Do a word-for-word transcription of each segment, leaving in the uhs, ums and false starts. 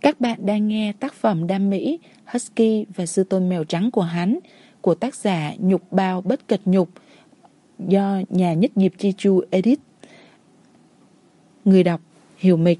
Các bạn đang nghe tác phẩm đam mỹ Husky và Sư Tôn Mèo Trắng của hắn của tác giả Nhục Bao Bất Kịch Nhục do nhà Nhất Diệp Chi Chu edit. Người đọc Hiểu Mịch.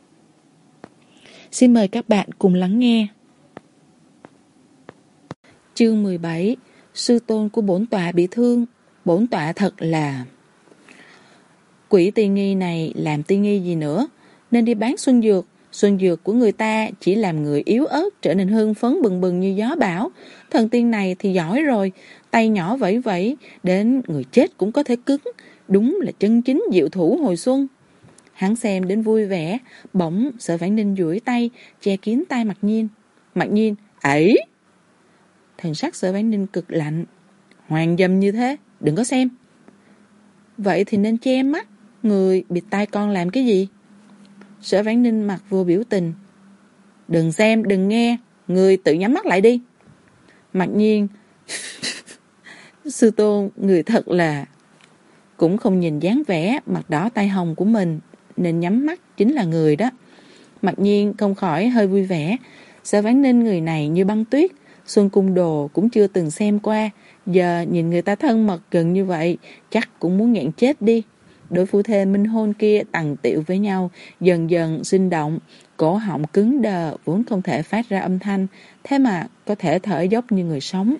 Xin mời các bạn cùng lắng nghe. Chương mười bảy. Sư tôn của bổn tọa bị thương. Bổn tọa thật là... Quỷ Ti Nghi này làm Ti Nghi gì nữa, nên đi bán xuân dược. Xuân dược của người ta chỉ làm người yếu ớt trở nên hưng phấn bừng bừng như gió bão. Thần tiên này thì giỏi rồi, tay nhỏ vẫy vẫy, đến người chết cũng có thể cứng. Đúng là chân chính diệu thủ hồi xuân. Hắn xem đến vui vẻ, bỗng Sở Vãn Ninh duỗi tay che kín tai Mặc Nhiên. Mặc Nhiên, ấy! Thần sắc Sở Vãn Ninh cực lạnh. Hoàng dâm như thế, đừng có xem. Vậy thì nên che mắt, người bịt tai con làm cái gì? Sở Vãn Ninh mặt vô biểu tình. Đừng xem, đừng nghe, người tự nhắm mắt lại đi. Mặc Nhiên, sư tôn, người thật là... Cũng không nhìn dáng vẻ mặt đỏ tai hồng của mình, nên nhắm mắt chính là người đó. Mặc Nhiên không khỏi hơi vui vẻ. Sở Vãn Ninh người này như băng tuyết, Xuân Cung Đồ cũng chưa từng xem qua, giờ nhìn người ta thân mật gần như vậy, chắc cũng muốn nghẹn chết đi. Đôi phu thê minh hôn kia tằng tiệu với nhau, dần dần sinh động, cổ họng cứng đờ vốn không thể phát ra âm thanh, thế mà có thể thở dốc như người sống.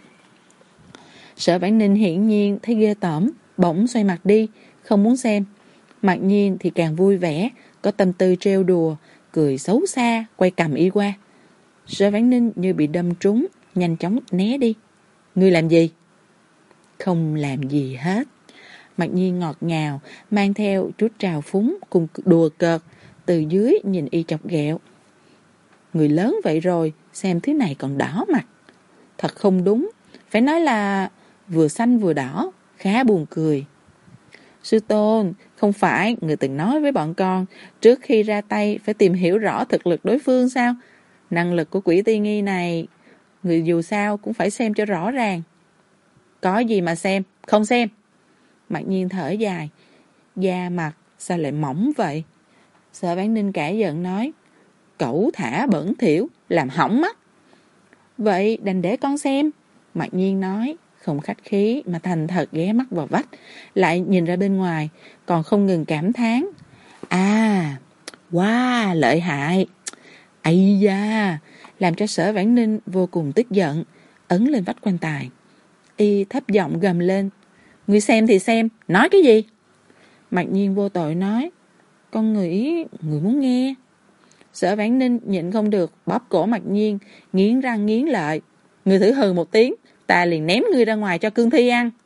Sở Vãn Ninh hiển nhiên thấy ghê tởm, bỗng xoay mặt đi, không muốn xem. Mặc Nhiên thì càng vui vẻ, có tâm tư trêu đùa, cười xấu xa, quay cằm y qua. Sở Vãn Ninh như bị đâm trúng, nhanh chóng né đi. Ngươi làm gì? Không làm gì hết. Mặc Nhiên ngọt ngào, mang theo chút trào phúng cùng đùa cợt, từ dưới nhìn y chọc ghẹo. Người lớn vậy rồi, xem thứ này còn đỏ mặt. Thật không đúng, phải nói là vừa xanh vừa đỏ, khá buồn cười. Sư tôn, không phải người từng nói với bọn con, trước khi ra tay phải tìm hiểu rõ thực lực đối phương sao? Năng lực của Quỷ Ti Nghi này, người dù sao cũng phải xem cho rõ ràng. Có gì mà xem, không xem. Mặc Nhiên thở dài. Da mặt sao lại mỏng vậy? Sở Vãn Ninh cãi giận nói. Cẩu thả bẩn thỉu, làm hỏng mắt. Vậy đành để con xem. Mặc Nhiên nói, không khách khí mà thành thật ghé mắt vào vách, lại nhìn ra bên ngoài, còn không ngừng cảm thán. À, wow, lợi hại. Ây da, làm cho Sở Vãn Ninh vô cùng tức giận, ấn lên vách quan tài. Y thấp giọng gầm lên. Ngươi xem thì xem, nói cái gì? Mặc Nhiên vô tội nói. Con nghĩ người muốn nghe. Sở Vãn Ninh nhịn không được, bóp cổ Mặc Nhiên, nghiến răng nghiến lợi. Ngươi thử hừ một tiếng, ta liền ném ngươi ra ngoài cho cương thi ăn.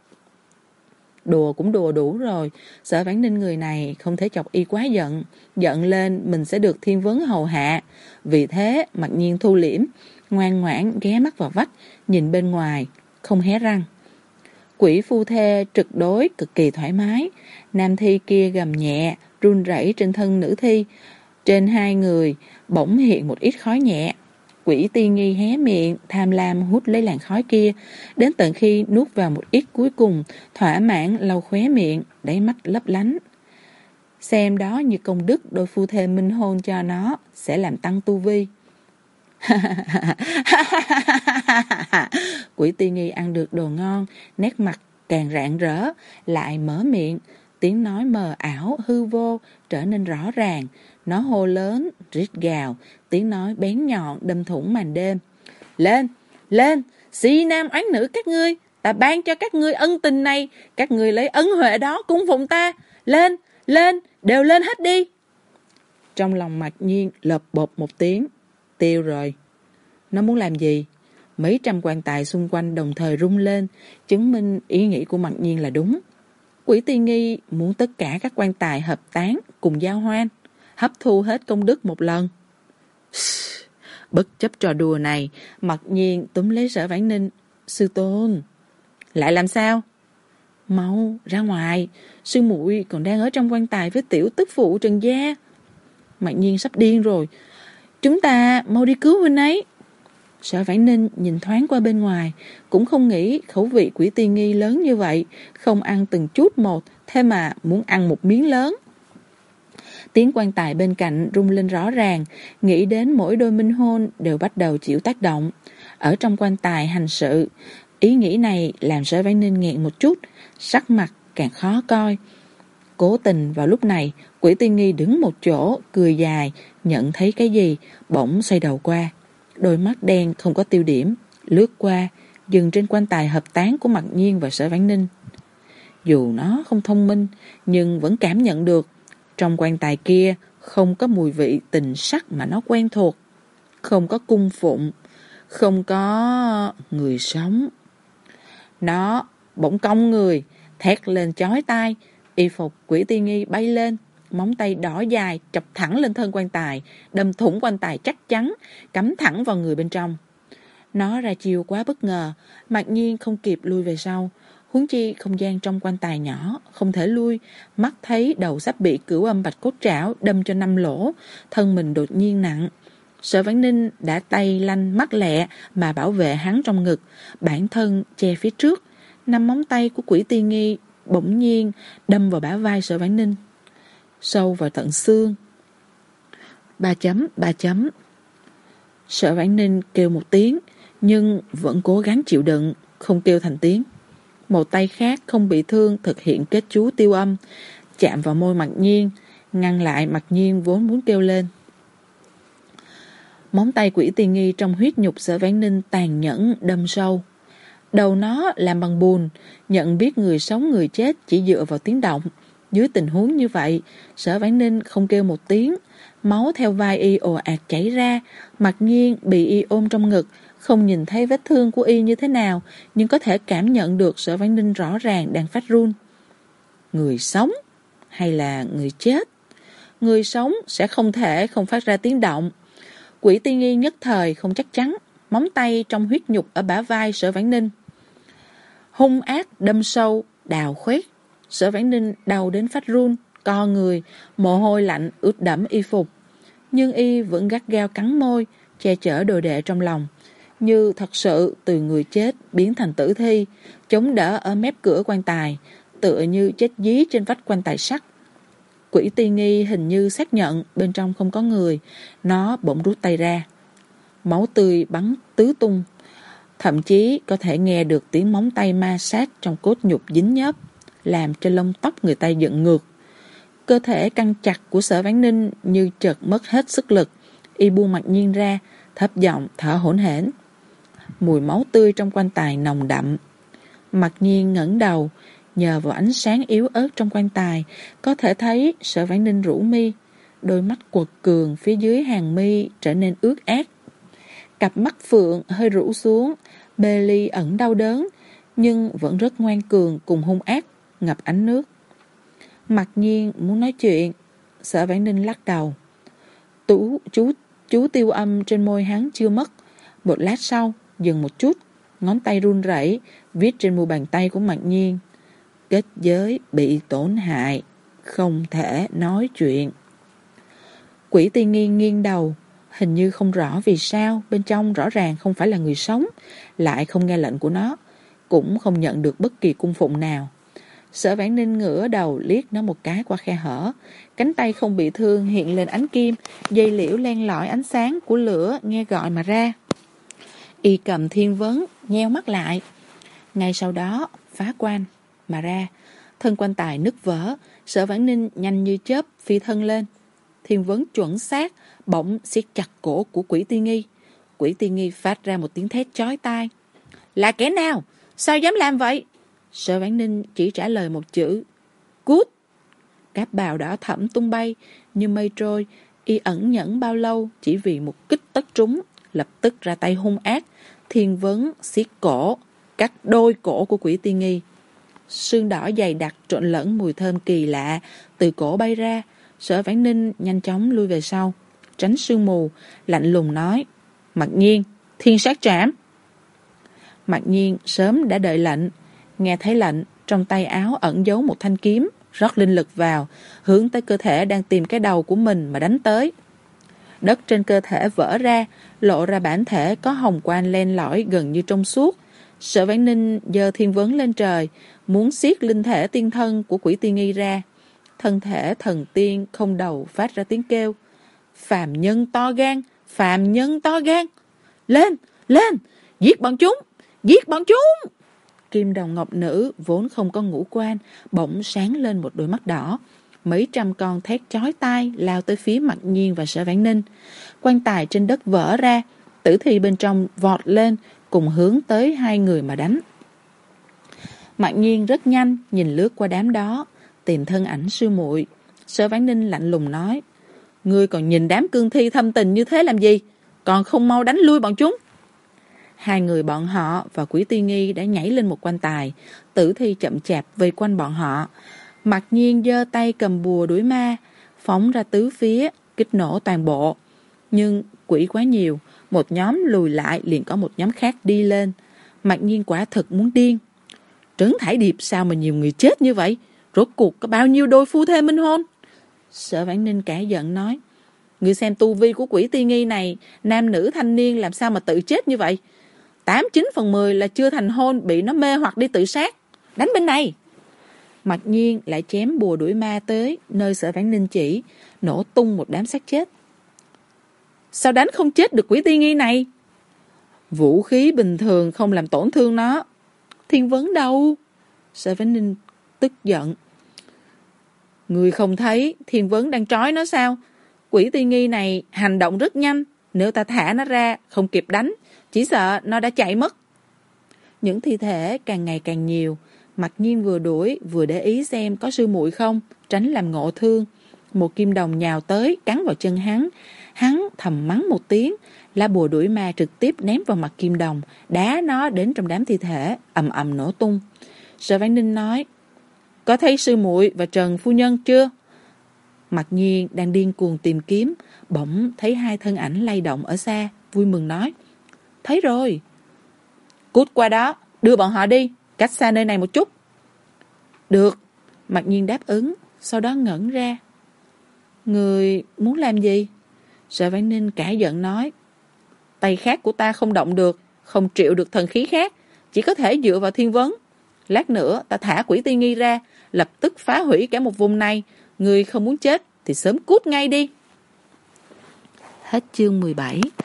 Đùa cũng đùa đủ rồi. Sở Vãn Ninh người này không thể chọc y quá giận, giận lên mình sẽ được thiên vấn hầu hạ. Vì thế Mặc Nhiên thu liễm, ngoan ngoãn ghé mắt vào vách, nhìn bên ngoài, không hé răng. Quỷ phu thê trực đối cực kỳ thoải mái. Nam thi kia gầm nhẹ, run rẩy trên thân nữ thi. Trên hai người bỗng hiện một ít khói nhẹ. Quỷ Ti Nghi hé miệng, tham lam hút lấy làn khói kia, đến tận khi nuốt vào một ít cuối cùng, thỏa mãn lau khóe miệng, đáy mắt lấp lánh. Xem đó như công đức đôi phu thê minh hôn cho nó, sẽ làm tăng tu vi. Quỷ Ti Nghi ăn được đồ ngon, nét mặt càng rạng rỡ, lại mở miệng, tiếng nói mờ ảo hư vô trở nên rõ ràng. Nó hô lớn, rít gào, tiếng nói bén nhọn đâm thủng màn đêm. Lên, lên, si nam oán nữ các ngươi, ta ban cho các ngươi ân tình này, các ngươi lấy ân huệ đó cung phụng ta. Lên, lên, đều lên hết đi. Trong lòng Mặc Nhiên lợp bột một tiếng, tiêu rồi. Nó muốn làm gì? Mấy trăm quan tài xung quanh đồng thời rung lên, chứng minh ý nghĩ của Mặc Nhiên là đúng. Quỷ Ti Nghi muốn tất cả các quan tài hợp tán cùng giao hoan, hấp thu hết công đức một lần. Bất chấp trò đùa này, Mặc Nhiên túm lấy Sở Vãn Ninh. Sư tôn, lại làm sao? Mau ra ngoài, sư muội còn đang ở trong quan tài với tiểu tức phụ Trần Gia. Mặc Nhiên sắp điên rồi. Chúng ta mau đi cứu huynh ấy. Sở Vãn Ninh nhìn thoáng qua bên ngoài, cũng không nghĩ khẩu vị Quỷ Ti Nghi lớn như vậy, không ăn từng chút một, thế mà muốn ăn một miếng lớn. Tiếng quan tài bên cạnh rung lên rõ ràng, nghĩ đến mỗi đôi minh hôn đều bắt đầu chịu tác động. Ở trong quan tài hành sự, ý nghĩ này làm Sở Vãn Ninh nghẹn một chút, sắc mặt càng khó coi. Cố tình vào lúc này, Quỷ Tiên Nghi đứng một chỗ, cười dài, nhận thấy cái gì, bỗng xoay đầu qua. Đôi mắt đen không có tiêu điểm, lướt qua, dừng trên quan tài hợp tán của Mặc Nhiên và Sở Vãn Ninh. Dù nó không thông minh, nhưng vẫn cảm nhận được, trong quan tài kia không có mùi vị tình sắc mà nó quen thuộc, không có cung phụng, không có người sống. Nó bỗng cong người, thét lên chói tai, y phục Quỷ Tiên Nghi bay lên, móng tay đỏ dài chọc thẳng lên thân quan tài, đâm thủng quan tài chắc chắn, cắm thẳng vào người bên trong. Nó ra chiêu quá bất ngờ, Mặc Nhiên không kịp lui về sau, huống chi không gian trong quan tài nhỏ, không thể lui, mắt thấy đầu sắp bị Cửu Âm Bạch Cốt Trảo đâm cho năm lỗ, thân mình đột nhiên nặng. Sở Vãn Ninh đã tay lanh mắt lẹ mà bảo vệ hắn trong ngực, bản thân che phía trước, năm móng tay của Quỷ Tiên Nghi bỗng nhiên đâm vào bả vai Sở Vãn Ninh, sâu vào tận xương. Ba chấm, ba chấm. Sở Vãn Ninh kêu một tiếng, nhưng vẫn cố gắng chịu đựng, không kêu thành tiếng. Một tay khác không bị thương thực hiện kết chú tiêu âm, chạm vào môi Mặc Nhiên, ngăn lại Mặc Nhiên vốn muốn kêu lên. Móng tay Quỷ Tiên Nghi trong huyết nhục Sở Vãn Ninh tàn nhẫn đâm sâu. Đầu nó làm bằng bùn, nhận biết người sống người chết chỉ dựa vào tiếng động. Dưới tình huống như vậy, Sở Vãn Ninh không kêu một tiếng, máu theo vai y ồ ạt chảy ra, Mặc Nhiên bị y ôm trong ngực, không nhìn thấy vết thương của y như thế nào, nhưng có thể cảm nhận được Sở Vãn Ninh rõ ràng đang phát run. Người sống hay là người chết? Người sống sẽ không thể không phát ra tiếng động. Quỷ Tiên Nghi nhất thời không chắc chắn, móng tay trong huyết nhục ở bả vai Sở Vãn Ninh hung ác đâm sâu, đào khoét. Sở Vãn Ninh đau đến phát run, co người, mồ hôi lạnh ướt đẫm y phục. Nhưng y vẫn gắt gao cắn môi, che chở đồ đệ trong lòng, như thật sự từ người chết biến thành tử thi, chống đỡ ở mép cửa quan tài, tựa như chết dí trên vách quan tài sắt. Quỷ Tiên Nghi hình như xác nhận bên trong không có người, nó bỗng rút tay ra. Máu tươi bắn tứ tung, thậm chí có thể nghe được tiếng móng tay ma sát trong cốt nhục dính nhớp, làm cho lông tóc người ta dựng ngược. Cơ thể căng chặt của Sở Vãn Ninh như chợt mất hết sức lực, y buông Mặc Nhiên ra, thấp giọng thở hổn hển. Mùi máu tươi trong quan tài nồng đậm. Mặc Nhiên ngẩng đầu, nhờ vào ánh sáng yếu ớt trong quan tài, có thể thấy Sở Vãn Ninh rũ mi, đôi mắt quật cường phía dưới hàng mi trở nên ướt át. Cặp mắt phượng hơi rũ xuống, mê ly ẩn đau đớn, nhưng vẫn rất ngoan cường cùng hung ác, ngập ánh nước. Mặc Nhiên muốn nói chuyện, Sở Vãn Ninh lắc đầu. Tú, chú, chú tiêu âm trên môi hắn chưa mất. Một lát sau, dừng một chút, ngón tay run rẩy viết trên mu bàn tay của Mặc Nhiên. Kết giới bị tổn hại, không thể nói chuyện. Quỷ Tiên Nghi nghiêng đầu, hình như không rõ vì sao bên trong rõ ràng không phải là người sống, lại không nghe lệnh của nó, cũng không nhận được bất kỳ cung phụng nào. Sở Vãn Ninh ngửa đầu liếc nó một cái qua khe hở, cánh tay không bị thương hiện lên ánh kim, dây liễu len lỏi ánh sáng của lửa nghe gọi mà ra. Y cầm thiên vấn, nheo mắt lại. Ngay sau đó phá quan mà ra, thân quan tài nứt vỡ. Sở Vãn Ninh nhanh như chớp phi thân lên, thiên vấn chuẩn xác bỗng siết chặt cổ của Quỷ Tiên Nghi. Quỷ Tiên Nghi phát ra một tiếng thét chói tai. Là kẻ nào? Sao dám làm vậy? Sở Vãn Ninh chỉ trả lời một chữ: cút. Cáp bào đỏ thẫm tung bay như mây trôi. Y ẩn nhẫn bao lâu chỉ vì một kích tất trúng, lập tức ra tay hung ác. Thiên vấn siết cổ, cắt đôi cổ của Quỷ Tiên Nghi. Sương đỏ dày đặc trộn lẫn mùi thơm kỳ lạ từ cổ bay ra. Sở Vãn Ninh nhanh chóng lui về sau, tránh sương mù, lạnh lùng nói: Mặc Nhiên, thiên sát trảm. Mặc Nhiên sớm đã đợi lệnh, nghe thấy lệnh, trong tay áo ẩn giấu một thanh kiếm, rót linh lực vào, hướng tới cơ thể đang tìm cái đầu của mình mà đánh tới. Đất trên cơ thể vỡ ra, lộ ra bản thể có hồng quang len lỏi gần như trong suốt. Sở Vãn Ninh giơ thiên vấn lên trời, muốn siết linh thể tiên thân của Quỷ Tiên Nghi ra. thân thể thần tiên không đầu phát ra tiếng kêu. Phàm nhân to gan, phàm nhân to gan. Lên, lên, giết bọn chúng, giết bọn chúng. Kim đồng ngọc nữ vốn không có ngũ quan, bỗng sáng lên một đôi mắt đỏ. Mấy trăm con thét chói tai lao tới phía Mặc Nhiên và Sở Vãn Ninh. Quan tài trên đất vỡ ra, tử thi bên trong vọt lên, cùng hướng tới hai người mà đánh. Mặc Nhiên rất nhanh nhìn lướt qua đám đó, tìm thân ảnh sư muội. Sở Vãn Ninh lạnh lùng nói: Ngươi còn nhìn đám cương thi thâm tình như thế làm gì? Còn không mau đánh lui bọn chúng. Hai người bọn họ và Quỷ Tiên Nghi đã nhảy lên một quan tài, tử thi chậm chạp vây quanh bọn họ. Mặc Nhiên giơ tay cầm bùa đuổi ma, phóng ra tứ phía, kích nổ toàn bộ. Nhưng quỷ quá nhiều, một nhóm lùi lại liền có một nhóm khác đi lên. Mặc Nhiên quả thực muốn điên. Trấn Thải Điệp sao mà nhiều người chết như vậy? Rốt cuộc có bao nhiêu đôi phu thê minh hôn? Sở Vãn Ninh cả giận nói: Ngươi xem tu vi của Quỷ Tiên Nghi này, nam nữ thanh niên làm sao mà tự chết như vậy? Tám chín phần mười là chưa thành hôn, bị nó mê hoặc đi tự sát. Đánh bên này. Mặc Nhiên lại chém bùa đuổi ma tới nơi Sở Vãn Ninh chỉ, nổ tung một đám xác chết. Sao đánh không chết được Quỷ Tiên Nghi này? Vũ khí bình thường không làm tổn thương nó. Thiên Vấn đâu? Sở Vãn Ninh tức giận. Người không thấy Thiên Vấn đang trói nó sao? Quỷ Tiên Nghi này hành động rất nhanh, nếu ta thả nó ra không kịp đánh, chỉ sợ nó đã chạy mất. Những thi thể càng ngày càng nhiều. Mặc Nhiên vừa đuổi vừa để ý xem có sư muội không, tránh làm ngộ thương. Một kim đồng nhào tới cắn vào chân hắn. Hắn thầm mắng một tiếng, lá bùa đuổi ma trực tiếp ném vào mặt kim đồng, đá nó đến trong đám thi thể, ầm ầm nổ tung. Sở Vãn Ninh nói: Có thấy sư muội và Trần phu nhân chưa? Mặc Nhiên đang điên cuồng tìm kiếm, bỗng thấy hai thân ảnh lay động ở xa, vui mừng nói: Thấy rồi. Cút qua đó, đưa bọn họ đi, cách xa nơi này một chút. Được. Mặc Nhiên đáp ứng, sau đó ngẩn ra. Người muốn làm gì? Sở Vãn Ninh cả giận nói: Tay khác của ta không động được, không triệu được thần khí khác, chỉ có thể dựa vào Thiên Vấn. Lát nữa ta thả Quỷ Tiên Nghi ra, lập tức phá hủy cả một vùng này. Người không muốn chết thì sớm cút ngay đi. Hết chương mười bảy.